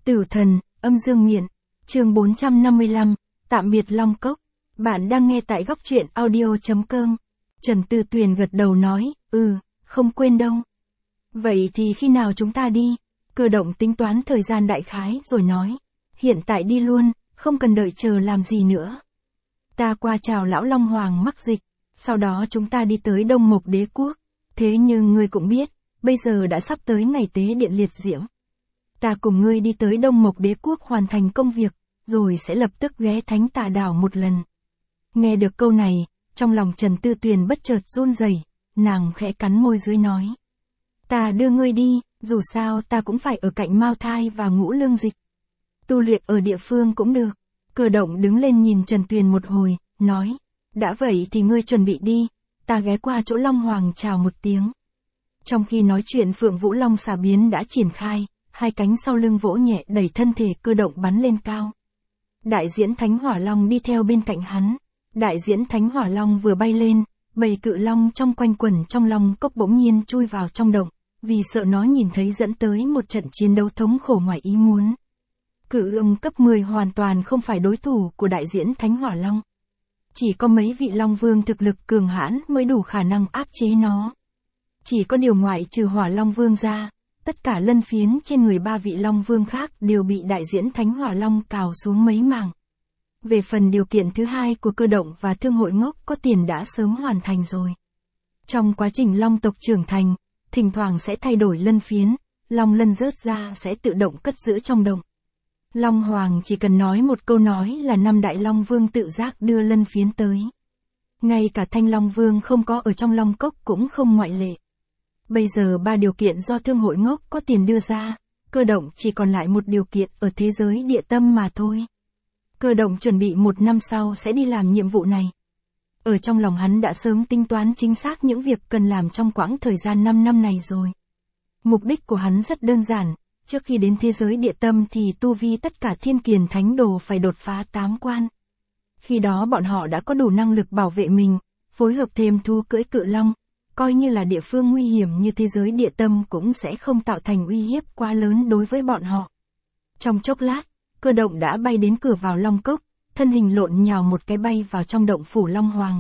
Tử thần, âm dương miện, chương 455, tạm biệt Long Cốc. Bạn đang nghe tại góc truyện audio.com. Trần Tư Tuyền gật đầu nói, không quên đâu. Vậy thì khi nào chúng ta đi? Cơ động tính toán thời gian đại khái rồi nói, hiện tại đi luôn, không cần đợi chờ làm gì nữa. Ta qua chào lão Long Hoàng mắc dịch, sau đó chúng ta đi tới Đông Mộc Đế Quốc. Thế nhưng ngươi cũng biết, bây giờ đã sắp tới ngày tế điện liệt diễm. Ta cùng ngươi đi tới Đông Mộc Đế Quốc hoàn thành công việc, rồi sẽ lập tức ghé Thánh Tà Đảo một lần. Nghe được câu này, trong lòng Trần Tư Tuyền bất chợt run rẩy, nàng khẽ cắn môi dưới nói. Ta đưa ngươi đi, dù sao ta cũng phải ở cạnh Mao Thai và Ngũ Lương Dịch. Tu luyện ở địa phương cũng được. Cơ động đứng lên nhìn Trần Tuyền một hồi, nói. Đã vậy thì ngươi chuẩn bị đi, ta ghé qua chỗ Long Hoàng chào một tiếng. Trong khi nói chuyện Phượng Vũ Long xà biến đã triển khai, hai cánh sau lưng vỗ nhẹ đẩy thân thể cơ động bắn lên cao. Đại diễn Thánh Hỏa Long đi theo bên cạnh hắn. Đại diễn Thánh Hỏa Long vừa bay lên, bầy cự long trong quanh quẩn trong Long Cốc bỗng nhiên chui vào trong động, vì sợ nó nhìn thấy dẫn tới một trận chiến đấu thống khổ ngoài ý muốn. Cự long cấp 10 hoàn toàn không phải đối thủ của đại diễn Thánh Hỏa Long. Chỉ có mấy vị Long Vương thực lực cường hãn mới đủ khả năng áp chế nó. Chỉ có điều ngoại trừ Hỏa Long Vương ra, tất cả lân phiến trên người ba vị Long Vương khác đều bị đại diễn Thánh Hỏa Long cào xuống mấy mảng. Về phần điều kiện thứ hai của cơ động và thương hội ngốc có tiền đã sớm hoàn thành rồi. Trong quá trình Long tộc trưởng thành, thỉnh thoảng sẽ thay đổi lân phiến, Long lân rớt ra sẽ tự động cất giữ trong động. Long Hoàng chỉ cần nói một câu nói là năm đại Long Vương tự giác đưa lân phiến tới. Ngay cả Thanh Long Vương không có ở trong Long Cốc cũng không ngoại lệ. Bây giờ ba điều kiện do thương hội ngốc có tiền đưa ra, cơ động chỉ còn lại một điều kiện ở thế giới địa tâm mà thôi. Cơ động chuẩn bị 1 năm sau sẽ đi làm nhiệm vụ này. Ở trong lòng hắn đã sớm tính toán chính xác những việc cần làm trong quãng thời gian 5 năm này rồi. Mục đích của hắn rất đơn giản, trước khi đến thế giới địa tâm thì tu vi tất cả thiên kiền thánh đồ phải đột phá 8 quan. Khi đó bọn họ đã có đủ năng lực bảo vệ mình, phối hợp thêm thú cưỡi cự long, coi như là địa phương nguy hiểm như thế giới địa tâm cũng sẽ không tạo thành uy hiếp quá lớn đối với bọn họ. Trong chốc lát, cơ động đã bay đến cửa vào Long Cốc, thân hình lộn nhào một cái bay vào trong động phủ Long Hoàng.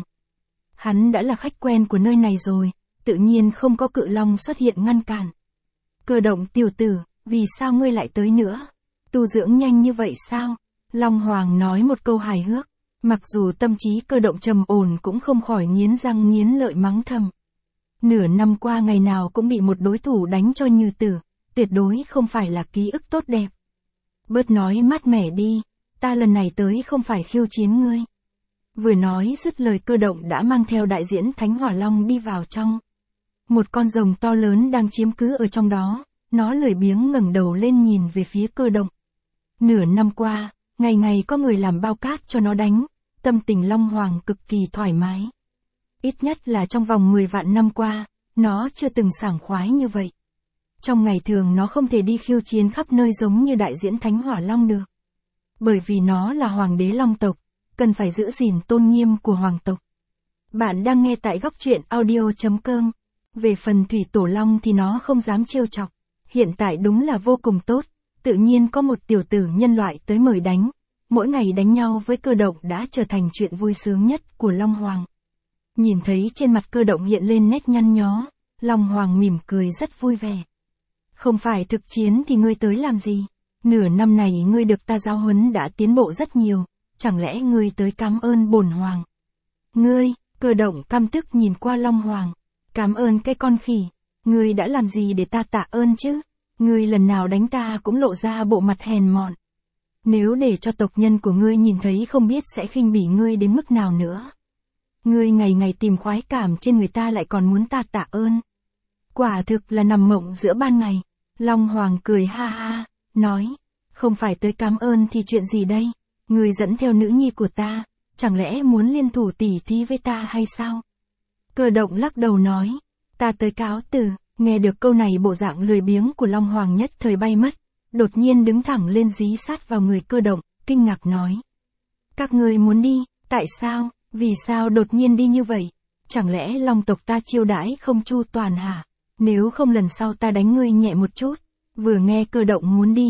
Hắn đã là khách quen của nơi này rồi, tự nhiên không có cự long xuất hiện ngăn cản. Cơ động tiểu tử, vì sao ngươi lại tới nữa? Tu dưỡng nhanh như vậy sao? Long Hoàng nói một câu hài hước, mặc dù tâm trí cơ động trầm ổn cũng không khỏi nghiến răng nghiến lợi mắng thầm. Nửa năm qua ngày nào cũng bị một đối thủ đánh cho như tử, tuyệt đối không phải là ký ức tốt đẹp. Bớt nói mát mẻ đi, ta lần này tới không phải khiêu chiến ngươi. Vừa nói dứt lời cơ động đã mang theo đại diễn Thánh Hỏa Long đi vào trong. Một con rồng to lớn đang chiếm cứ ở trong đó, nó lười biếng ngẩng đầu lên nhìn về phía cơ động. Nửa năm qua, ngày ngày có người làm bao cát cho nó đánh, tâm tình Long Hoàng cực kỳ thoải mái. Ít nhất là trong vòng 10 vạn năm qua, nó chưa từng sảng khoái như vậy. Trong ngày thường nó không thể đi khiêu chiến khắp nơi giống như đại diễn Thánh Hỏa Long được. Bởi vì nó là hoàng đế Long tộc, cần phải giữ gìn tôn nghiêm của hoàng tộc. Bạn đang nghe tại góc truyện audio.com. Về phần Thủy Tổ Long thì nó không dám trêu chọc. Hiện tại đúng là vô cùng tốt, tự nhiên có một tiểu tử nhân loại tới mời đánh. Mỗi ngày đánh nhau với cơ động đã trở thành chuyện vui sướng nhất của Long Hoàng. Nhìn thấy trên mặt cơ động hiện lên nét nhăn nhó, Long Hoàng mỉm cười rất vui vẻ. Không phải thực chiến thì ngươi tới làm gì? Nửa năm này ngươi được ta giáo huấn đã tiến bộ rất nhiều, chẳng lẽ ngươi tới cảm ơn bổn hoàng? Ngươi, cơ động căm tức nhìn qua Long Hoàng. Cảm ơn cái con khỉ, ngươi đã làm gì để ta tạ ơn chứ? Ngươi lần nào đánh ta cũng lộ ra bộ mặt hèn mọn. Nếu để cho tộc nhân của ngươi nhìn thấy không biết sẽ khinh bỉ ngươi đến mức nào nữa. Ngươi ngày ngày tìm khoái cảm trên người ta lại còn muốn ta tạ ơn. Quả thực là nằm mộng giữa ban ngày. Long Hoàng cười ha ha, nói, không phải tới cảm ơn thì chuyện gì đây? Ngươi dẫn theo nữ nhi của ta, chẳng lẽ muốn liên thủ tỉ thí với ta hay sao? Cơ động lắc đầu nói, ta tới cáo từ. Nghe được câu này bộ dạng lười biếng của Long Hoàng nhất thời bay mất, đột nhiên đứng thẳng lên dí sát vào người cơ động, kinh ngạc nói. Các ngươi muốn đi, tại sao, vì sao đột nhiên đi như vậy? Chẳng lẽ Long tộc ta chiêu đãi không chu toàn hả? Nếu không lần sau ta đánh ngươi nhẹ một chút. Vừa nghe cơ động muốn đi,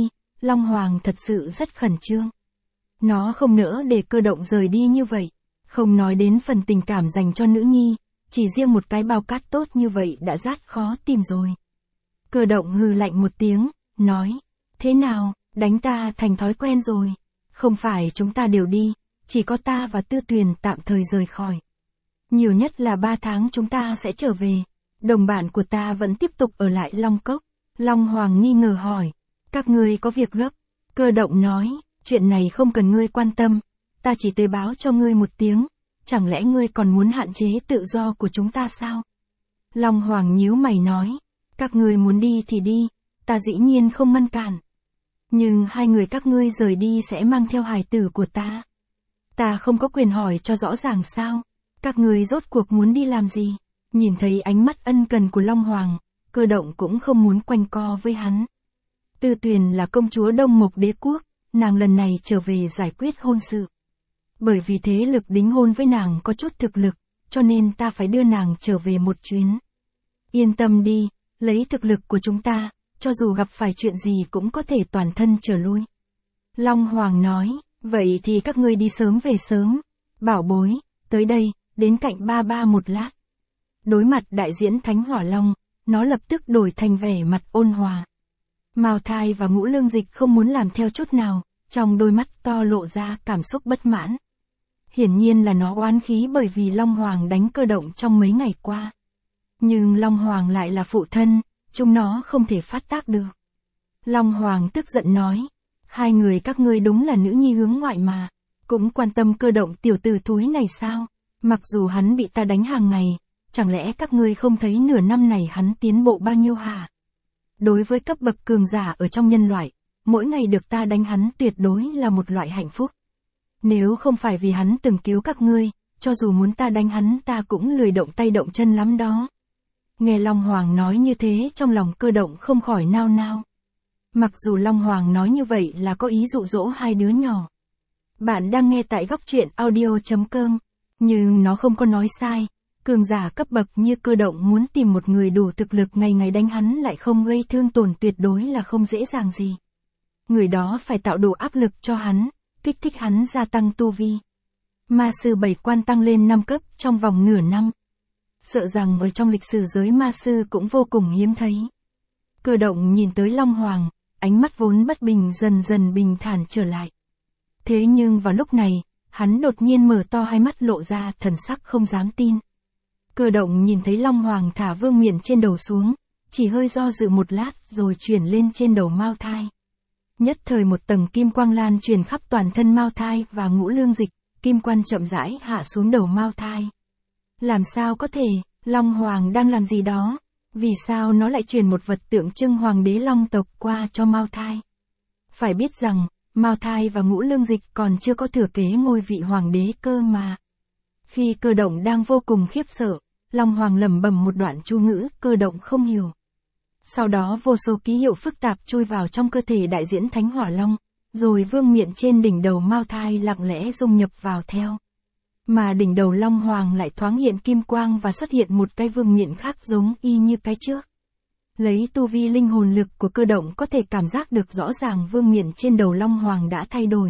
Long Hoàng thật sự rất khẩn trương. Nó không nỡ để Cơ Động rời đi như vậy. Không nói đến phần tình cảm dành cho nữ nhi, chỉ riêng một cái bao cát tốt như vậy đã rất khó tìm rồi. Cơ Động hừ lạnh một tiếng, nói, thế nào, đánh ta thành thói quen rồi. Không phải chúng ta đều đi, chỉ có ta và Tư Tuyền tạm thời rời khỏi. Nhiều nhất là 3 tháng chúng ta sẽ trở về. Đồng bạn của ta vẫn tiếp tục ở lại Long Cốc. Long Hoàng nghi ngờ hỏi, các ngươi có việc gấp? Cơ Động nói, chuyện này không cần ngươi quan tâm, ta chỉ tới báo cho ngươi một tiếng, chẳng lẽ ngươi còn muốn hạn chế tự do của chúng ta sao? Long Hoàng nhíu mày nói, các ngươi muốn đi thì đi, ta dĩ nhiên không ngăn cản. Nhưng hai người các ngươi rời đi sẽ mang theo hài tử của ta. Ta không có quyền hỏi cho rõ ràng sao? Các ngươi rốt cuộc muốn đi làm gì? Nhìn thấy ánh mắt ân cần của Long Hoàng, Cơ Động cũng không muốn quanh co với hắn. Tư Tuyền là công chúa Đông Mộc Đế Quốc, nàng lần này trở về giải quyết hôn sự. Bởi vì thế lực đính hôn với nàng có chút thực lực, cho nên ta phải đưa nàng trở về một chuyến. Yên tâm đi, lấy thực lực của chúng ta, cho dù gặp phải chuyện gì cũng có thể toàn thân trở lui. Long Hoàng nói, vậy thì các ngươi đi sớm về sớm. Bảo bối, tới đây, đến cạnh ba ba một lát. Đối mặt đại diễn Thánh Hỏa Long, nó lập tức đổi thành vẻ mặt ôn hòa. Mao Thai và Ngũ Lương Dịch không muốn làm theo chút nào, trong đôi mắt to lộ ra cảm xúc bất mãn. Hiển nhiên là nó oán khí bởi vì Long Hoàng đánh Cơ Động trong mấy ngày qua. Nhưng Long Hoàng lại là phụ thân, chúng nó không thể phát tác được. Long Hoàng tức giận nói, hai người các ngươi đúng là nữ nhi hướng ngoại mà, cũng quan tâm Cơ Động tiểu tử thúi này sao? Mặc dù hắn bị ta đánh hàng ngày, chẳng lẽ các ngươi không thấy nửa năm này hắn tiến bộ bao nhiêu hả? Đối với cấp bậc cường giả ở trong nhân loại, mỗi ngày được ta đánh hắn tuyệt đối là một loại hạnh phúc. Nếu không phải vì hắn từng cứu các ngươi, cho dù muốn ta đánh hắn ta cũng lười động tay động chân lắm đó. Nghe Long Hoàng nói như thế trong lòng Cơ Động không khỏi nao nao. Mặc dù Long Hoàng nói như vậy là có ý dụ dỗ hai đứa nhỏ. Bạn đang nghe tại góc truyện audio.com, nhưng nó không có nói sai. Cường giả cấp bậc như Cơ Động muốn tìm một người đủ thực lực ngày ngày đánh hắn lại không gây thương tổn tuyệt đối là không dễ dàng gì. Người đó phải tạo đủ áp lực cho hắn, kích thích hắn gia tăng tu vi. Ma sư 7 quan tăng lên 5 cấp trong vòng nửa năm. Sợ rằng ở trong lịch sử giới ma sư cũng vô cùng hiếm thấy. Cơ Động nhìn tới Long Hoàng, ánh mắt vốn bất bình dần dần bình thản trở lại. Thế nhưng vào lúc này, hắn đột nhiên mở to hai mắt lộ ra thần sắc không dám tin. Cơ Động nhìn thấy Long Hoàng thả vương miện trên đầu xuống, chỉ hơi do dự một lát rồi chuyển lên trên đầu Mao Thai. Nhất thời một tầng kim quang lan truyền khắp toàn thân Mao Thai và Ngũ Lương Dịch, kim quang chậm rãi hạ xuống đầu Mao Thai. Làm sao có thể, Long Hoàng đang làm gì đó? Vì sao nó lại truyền một vật tượng trưng hoàng đế Long tộc qua cho Mao Thai? Phải biết rằng, Mao Thai và Ngũ Lương Dịch còn chưa có thừa kế ngôi vị hoàng đế cơ mà. Khi Cơ Động đang vô cùng khiếp sợ, Long Hoàng lẩm bẩm một đoạn chú ngữ Cơ Động không hiểu. Sau đó vô số ký hiệu phức tạp chui vào trong cơ thể đại diễn Thánh Hỏa Long, rồi vương miện trên đỉnh đầu Mao Thai lặng lẽ dung nhập vào theo. Mà đỉnh đầu Long Hoàng lại thoáng hiện kim quang và xuất hiện một cái vương miện khác giống y như cái trước. Lấy tu vi linh hồn lực của Cơ Động có thể cảm giác được rõ ràng vương miện trên đầu Long Hoàng đã thay đổi.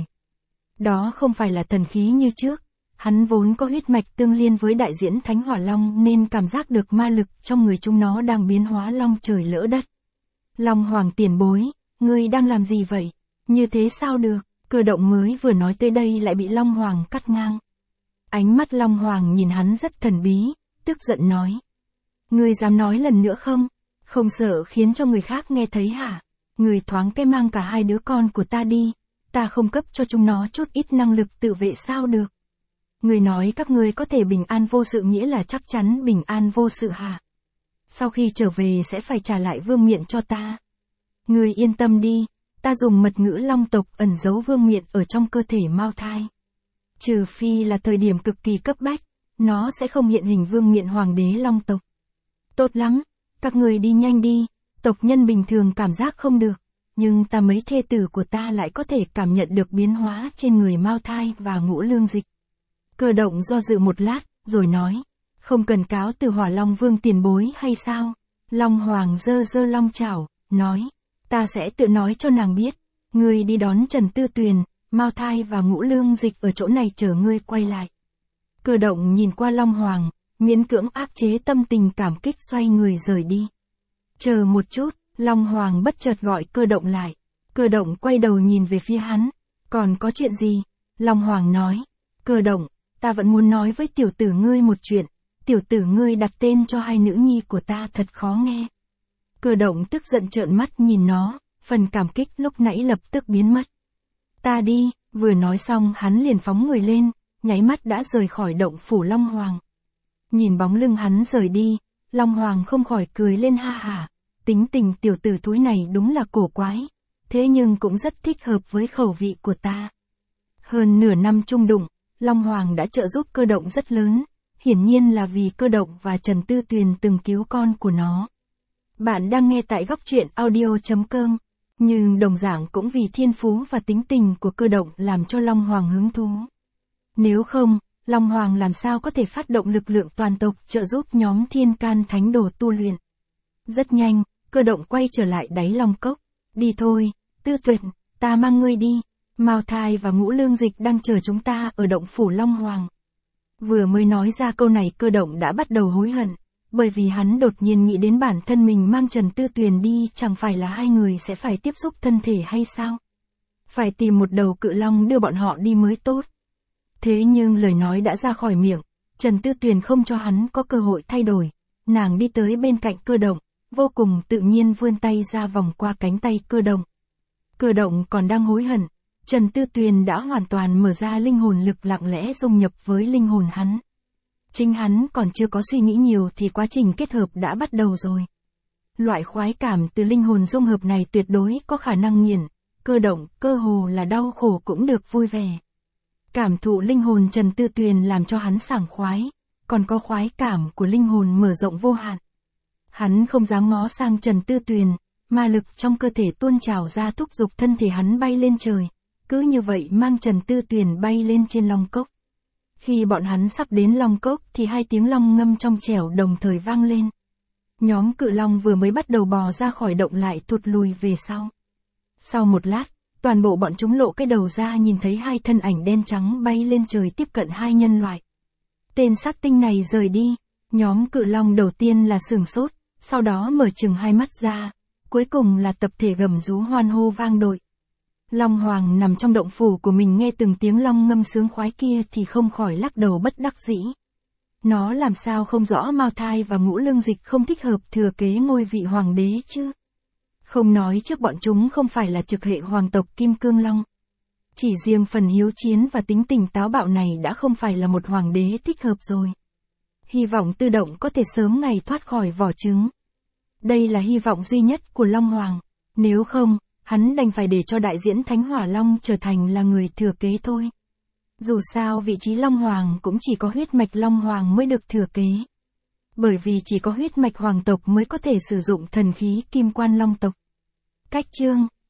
Đó không phải là thần khí như trước, hắn vốn có huyết mạch tương liên với đại diễn Thánh Hỏa Long nên cảm giác được ma lực trong người chúng nó đang biến hóa long trời lỡ đất. Long Hoàng tiền bối, ngươi đang làm gì vậy? Như thế sao được? Cơ Động mới vừa nói tới đây lại bị Long Hoàng cắt ngang. Ánh mắt Long Hoàng nhìn hắn rất thần bí, tức giận nói. Ngươi dám nói lần nữa không? Không sợ khiến cho người khác nghe thấy hả? Ngươi thoáng cái mang cả hai đứa con của ta đi, ta không cấp cho chúng nó chút ít năng lực tự vệ sao được? Ngươi nói các ngươi có thể bình an vô sự nghĩa là chắc chắn bình an vô sự hả? Sau khi trở về sẽ phải trả lại vương miện cho ta. Ngươi yên tâm đi, ta dùng mật ngữ Long tộc ẩn giấu vương miện ở trong cơ thể Mao Thai. Trừ phi là thời điểm cực kỳ cấp bách, nó sẽ không hiện hình vương miện hoàng đế Long tộc. Tốt lắm, các người đi nhanh đi, tộc nhân bình thường cảm giác không được, nhưng ta mấy thê tử của ta lại có thể cảm nhận được biến hóa trên người Mao Thai và Ngũ Lương Dịch. Cơ Động do dự một lát, rồi nói, không cần cáo từ Hỏa Long Vương tiền bối hay sao? Long Hoàng giơ giơ long chảo, nói, ta sẽ tự nói cho nàng biết, Ngươi đi đón Trần Tư Tuyền, Mao Thai và Ngũ Lương Dịch ở chỗ này chờ ngươi quay lại. Cơ động nhìn qua Long Hoàng, miễn cưỡng áp chế tâm tình cảm kích xoay người rời đi. Chờ một chút, Long Hoàng bất chợt gọi cơ động lại. Cơ động quay đầu nhìn về phía hắn. Còn có chuyện gì? Long Hoàng nói. Cơ động, ta vẫn muốn nói với tiểu tử ngươi một chuyện. Tiểu tử ngươi đặt tên cho hai nữ nhi của ta thật khó nghe. Cơ động tức giận trợn mắt nhìn nó, phần cảm kích lúc nãy lập tức biến mất. Ta đi, vừa nói xong hắn liền phóng người lên, nháy mắt đã rời khỏi động phủ Long Hoàng. Nhìn bóng lưng hắn rời đi, Long Hoàng không khỏi cười lên ha hả. Tính tình tiểu tử thúi này đúng là cổ quái, thế nhưng cũng rất thích hợp với khẩu vị của ta. Hơn nửa năm chung đụng, Long Hoàng đã trợ giúp cơ động rất lớn, hiển nhiên là vì cơ động và Trần Tư Tuyền từng cứu con của nó. Bạn đang nghe tại góc truyện audio.com, nhưng đồng dạng cũng vì thiên phú và tính tình của cơ động làm cho Long Hoàng hứng thú. Nếu không, Long Hoàng làm sao có thể phát động lực lượng toàn tộc trợ giúp nhóm Thiên Can Thánh Đồ tu luyện. Rất nhanh, cơ động quay trở lại đáy Long Cốc. Đi thôi, Tư Tuyền, ta mang ngươi đi. Mao Thai và Ngũ Lương Dịch đang chờ chúng ta ở động phủ Long Hoàng. Vừa mới nói ra câu này cơ động đã bắt đầu hối hận, bởi vì hắn đột nhiên nghĩ đến bản thân mình mang Trần Tư Tuyền đi chẳng phải là hai người sẽ phải tiếp xúc thân thể hay sao? Phải tìm một đầu cự long đưa bọn họ đi mới tốt. Thế nhưng lời nói đã ra khỏi miệng, Trần Tư Tuyền không cho hắn có cơ hội thay đổi. Nàng đi tới bên cạnh cơ động, vô cùng tự nhiên vươn tay ra vòng qua cánh tay cơ động. Cơ động còn đang hối hận, Trần Tư Tuyền đã hoàn toàn mở ra linh hồn lực lặng lẽ dung nhập với linh hồn hắn. Chính hắn còn chưa có suy nghĩ nhiều thì quá trình kết hợp đã bắt đầu rồi. Loại khoái cảm từ linh hồn dung hợp này tuyệt đối có khả năng nghiền, cơ động, cơ hồ là đau khổ cũng được vui vẻ. Cảm thụ linh hồn Trần Tư Tuyền làm cho hắn sảng khoái, còn có khoái cảm của linh hồn mở rộng vô hạn. Hắn không dám ngó sang Trần Tư Tuyền, ma lực trong cơ thể tuôn trào ra thúc giục thân thể hắn bay lên trời, cứ như vậy mang Trần Tư Tuyền bay lên trên Long Cốc. Khi bọn hắn sắp đến Long Cốc thì hai tiếng long ngâm trong trẻo đồng thời vang lên. Nhóm cự long vừa mới bắt đầu bò ra khỏi động lại thụt lùi về sau. Sau một lát, toàn bộ bọn chúng lộ cái đầu ra nhìn thấy hai thân ảnh đen trắng bay lên trời tiếp cận hai nhân loại. Tên sát tinh này rời đi, nhóm cự long đầu tiên là sửng sốt, sau đó mở chừng hai mắt ra, cuối cùng là tập thể gầm rú hoan hô vang dội. Long Hoàng nằm trong động phủ của mình nghe từng tiếng long ngâm sướng khoái kia thì không khỏi lắc đầu bất đắc dĩ. Nó làm sao không rõ Mao Thai và Ngũ Lương Dịch không thích hợp thừa kế ngôi vị hoàng đế chứ? Không nói trước bọn chúng không phải là trực hệ hoàng tộc Kim Cương Long. Chỉ riêng phần hiếu chiến và tính tình táo bạo này đã không phải là một hoàng đế thích hợp rồi. Hy vọng Tư Động có thể sớm ngày thoát khỏi vỏ trứng. Đây là hy vọng duy nhất của Long Hoàng. Nếu không, hắn đành phải để cho đại diễn Thánh Hỏa Long trở thành là người thừa kế thôi. Dù sao vị trí Long Hoàng cũng chỉ có huyết mạch Long Hoàng mới được thừa kế. Bởi vì chỉ có huyết mạch hoàng tộc mới có thể sử dụng thần khí Kim Quan Long tộc. Cách chương